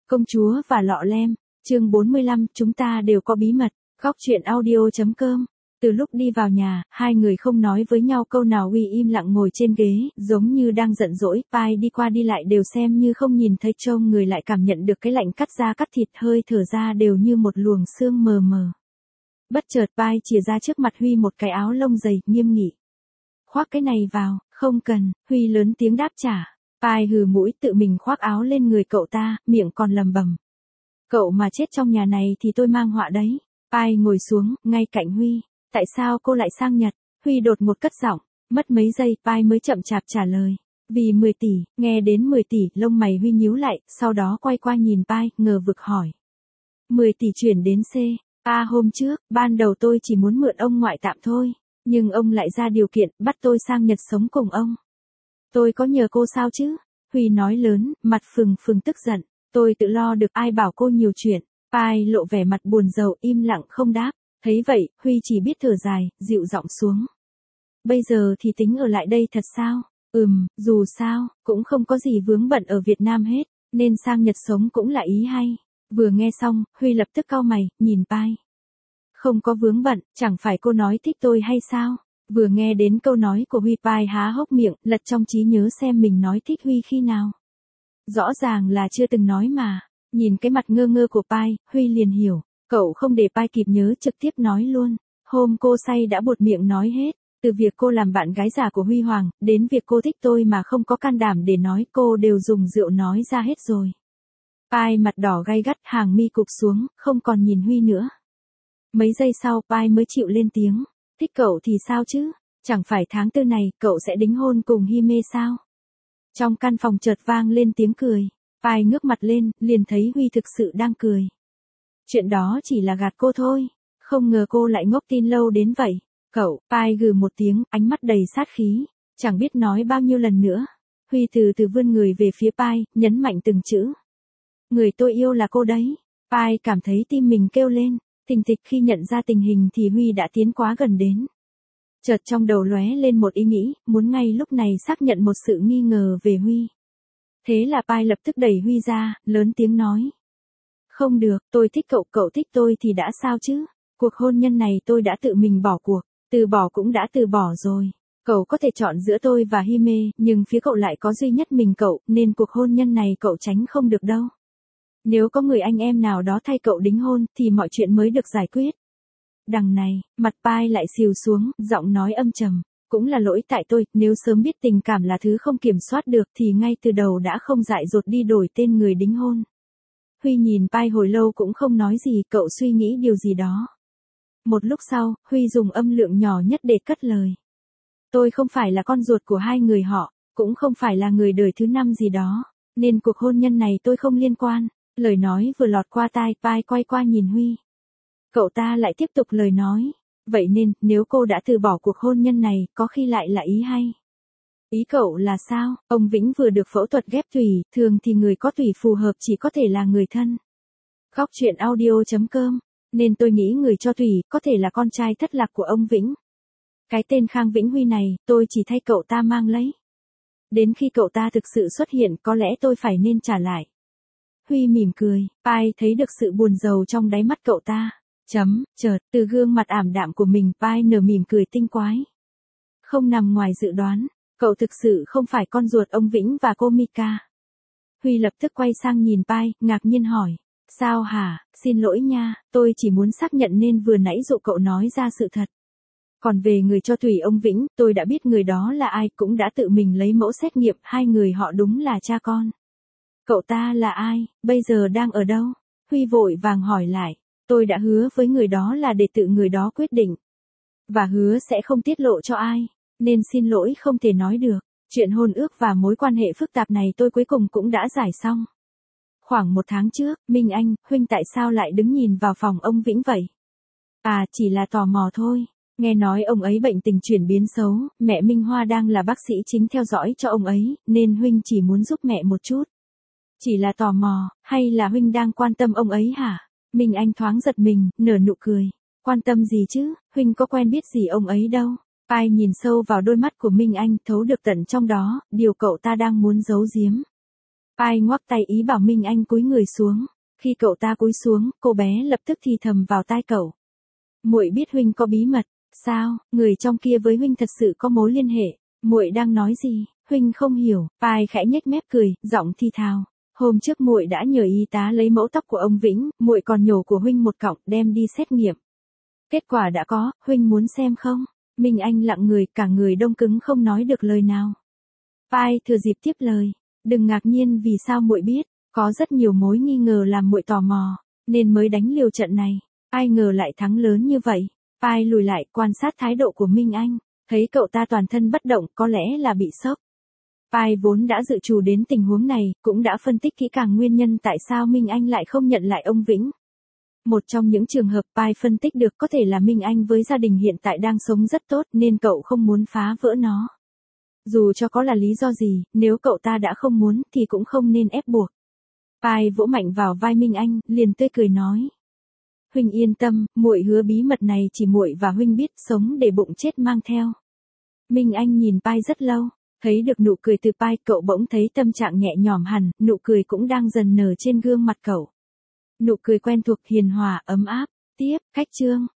Công chúa và lọ lem, chương 45, chúng ta đều có bí mật, góc chuyện audio.com. Từ lúc đi vào nhà, hai người không nói với nhau câu nào, Huy im lặng ngồi trên ghế, giống như đang giận dỗi, Pai đi qua đi lại đều xem như không nhìn thấy, trông người lại cảm nhận được cái lạnh cắt da cắt thịt, hơi thở ra đều như một luồng sương mờ mờ. Bất chợt Pai chìa ra trước mặt Huy một cái áo lông dày, nghiêm nghị. Khoác cái này vào, không cần, Huy lớn tiếng đáp trả. Pai hừ mũi tự mình khoác áo lên người cậu ta, miệng còn lầm bầm. Cậu mà chết trong nhà này thì tôi mang họa đấy. Pai ngồi xuống, ngay cạnh Huy. Tại sao cô lại sang Nhật? Huy đột ngột cất giọng, mất mấy giây Pai mới chậm chạp trả lời. Vì 10 tỷ, nghe đến 10 tỷ, lông mày Huy nhíu lại, sau đó quay qua nhìn Pai, ngờ vực hỏi. 10 tỷ chuyển đến C. Hôm trước, ban đầu tôi chỉ muốn mượn ông ngoại tạm thôi, nhưng ông lại ra điều kiện, bắt tôi sang Nhật sống cùng ông. Tôi có nhờ cô sao chứ? Huy nói lớn, mặt phừng phừng tức giận. Tôi tự lo được, ai bảo cô nhiều chuyện. Pai lộ vẻ mặt buồn rầu, im lặng không đáp. Thấy vậy, Huy chỉ biết thở dài, dịu giọng xuống. Bây giờ thì tính ở lại đây thật sao? Dù sao, cũng không có gì vướng bận ở Việt Nam hết, nên sang Nhật sống cũng là ý hay. Vừa nghe xong, Huy lập tức cau mày, nhìn Pai. Không có vướng bận, chẳng phải cô nói thích tôi hay sao? Vừa nghe đến câu nói của Huy, Pai há hốc miệng, lật trong trí nhớ xem mình nói thích Huy khi nào. Rõ ràng là chưa từng nói mà. Nhìn cái mặt ngơ ngơ của Pai, Huy liền hiểu. Cậu không để Pai kịp nhớ, trực tiếp nói luôn. Hôm cô say đã buột miệng nói hết. Từ việc cô làm bạn gái giả của Huy Hoàng, đến việc cô thích tôi mà không có can đảm để nói, cô đều dùng rượu nói ra hết rồi. Pai mặt đỏ gay gắt, hàng mi cụp xuống, không còn nhìn Huy nữa. Mấy giây sau, Pai mới chịu lên tiếng. Thích cậu thì sao chứ? Chẳng phải tháng 4 này, cậu sẽ đính hôn cùng Hime sao? Trong căn phòng chợt vang lên tiếng cười. Pai ngước mặt lên, liền thấy Huy thực sự đang cười. Chuyện đó chỉ là gạt cô thôi. Không ngờ cô lại ngốc tin lâu đến vậy. Cậu, Pai gừ một tiếng, ánh mắt đầy sát khí. Chẳng biết nói bao nhiêu lần nữa. Huy từ từ vươn người về phía Pai, nhấn mạnh từng chữ. Người tôi yêu là cô đấy. Pai cảm thấy tim mình kêu lên. Thình thịch khi nhận ra tình hình thì Huy đã tiến quá gần đến. Chợt trong đầu lóe lên một ý nghĩ, muốn ngay lúc này xác nhận một sự nghi ngờ về Huy. Thế là Pai lập tức đẩy Huy ra, lớn tiếng nói. Không được, tôi thích cậu, cậu thích tôi thì đã sao chứ? Cuộc hôn nhân này tôi đã tự mình bỏ cuộc, từ bỏ cũng đã từ bỏ rồi. Cậu có thể chọn giữa tôi và Hime, nhưng phía cậu lại có duy nhất mình cậu, nên cuộc hôn nhân này cậu tránh không được đâu. Nếu có người anh em nào đó thay cậu đính hôn, thì mọi chuyện mới được giải quyết. Đằng này, mặt Pai lại xìu xuống, giọng nói âm trầm. Cũng là lỗi tại tôi, nếu sớm biết tình cảm là thứ không kiểm soát được thì ngay từ đầu đã không dại dột đi đổi tên người đính hôn. Huy nhìn Pai hồi lâu cũng không nói gì, cậu suy nghĩ điều gì đó. Một lúc sau, Huy dùng âm lượng nhỏ nhất để cất lời. Tôi không phải là con ruột của hai người họ, cũng không phải là người đời thứ 5 gì đó, nên cuộc hôn nhân này tôi không liên quan. Lời nói vừa lọt qua tai, Pai quay qua nhìn Huy. Cậu ta lại tiếp tục lời nói. Vậy nên, nếu cô đã từ bỏ cuộc hôn nhân này, có khi lại là ý hay. Ý cậu là sao? Ông Vĩnh vừa được phẫu thuật ghép tủy, thường thì người có tủy phù hợp chỉ có thể là người thân. Góc chuyện audio.com. Nên tôi nghĩ người cho tủy, có thể là con trai thất lạc của ông Vĩnh. Cái tên Khang Vĩnh Huy này, tôi chỉ thay cậu ta mang lấy. Đến khi cậu ta thực sự xuất hiện, có lẽ tôi phải nên trả lại. Huy mỉm cười, Pai thấy được sự buồn rầu trong đáy mắt cậu ta. Chợt, từ gương mặt ảm đạm của mình, Pai nở mỉm cười tinh quái. Không nằm ngoài dự đoán, cậu thực sự không phải con ruột ông Vĩnh và cô Mika. Huy lập tức quay sang nhìn Pai, ngạc nhiên hỏi. Sao hả, xin lỗi nha, tôi chỉ muốn xác nhận nên vừa nãy dụ cậu nói ra sự thật. Còn về người cho tủy ông Vĩnh, tôi đã biết người đó là ai, cũng đã tự mình lấy mẫu xét nghiệm, hai người họ đúng là cha con. Cậu ta là ai, bây giờ đang ở đâu? Huy vội vàng hỏi lại. Tôi đã hứa với người đó là để tự người đó quyết định. Và hứa sẽ không tiết lộ cho ai. Nên xin lỗi không thể nói được. Chuyện hôn ước và mối quan hệ phức tạp này tôi cuối cùng cũng đã giải xong. Khoảng 1 tháng trước, Minh Anh, huynh tại sao lại đứng nhìn vào phòng ông Vĩnh vậy? Chỉ là tò mò thôi. Nghe nói ông ấy bệnh tình chuyển biến xấu, mẹ Minh Hoa đang là bác sĩ chính theo dõi cho ông ấy, nên huynh chỉ muốn giúp mẹ một chút. Chỉ là tò mò, hay là huynh đang quan tâm ông ấy hả? Minh Anh thoáng giật mình, nở nụ cười. Quan tâm gì chứ, huynh có quen biết gì ông ấy đâu. Pai nhìn sâu vào đôi mắt của Minh Anh, thấu được tận trong đó, điều cậu ta đang muốn giấu giếm. Pai ngoắc tay ý bảo Minh Anh cúi người xuống. Khi cậu ta cúi xuống, cô bé lập tức thì thầm vào tai cậu. Muội biết huynh có bí mật. Sao, người trong kia với huynh thật sự có mối liên hệ? Muội đang nói gì? Huynh không hiểu. Pai khẽ nhếch mép cười, giọng thi thào. Hôm trước muội đã nhờ y tá lấy mẫu tóc của ông Vĩnh, muội còn nhổ của huynh một cọng đem đi xét nghiệm. Kết quả đã có, huynh muốn xem không? Minh Anh lặng người, cả người đông cứng không nói được lời nào. Pai thừa dịp tiếp lời. Đừng ngạc nhiên vì sao muội biết, có rất nhiều mối nghi ngờ làm muội tò mò, nên mới đánh liều trận này. Ai ngờ lại thắng lớn như vậy. Pai lùi lại quan sát thái độ của Minh Anh, thấy cậu ta toàn thân bất động có lẽ là bị sốc. Pai vốn đã dự trù đến tình huống này, cũng đã phân tích kỹ càng nguyên nhân tại sao Minh Anh lại không nhận lại ông Vĩnh. Một trong những trường hợp Pai phân tích được có thể là Minh Anh với gia đình hiện tại đang sống rất tốt nên cậu không muốn phá vỡ nó. Dù cho có là lý do gì, nếu cậu ta đã không muốn thì cũng không nên ép buộc. Pai vỗ mạnh vào vai Minh Anh, liền tươi cười nói. Huynh yên tâm, muội hứa bí mật này chỉ muội và huynh biết, sống để bụng chết mang theo. Minh Anh nhìn Pai rất lâu, thấy được nụ cười từ Pai, cậu bỗng thấy tâm trạng nhẹ nhõm hẳn, nụ cười cũng đang dần nở trên gương mặt cậu. Nụ cười quen thuộc, hiền hòa, ấm áp. Tiếp, khách trương.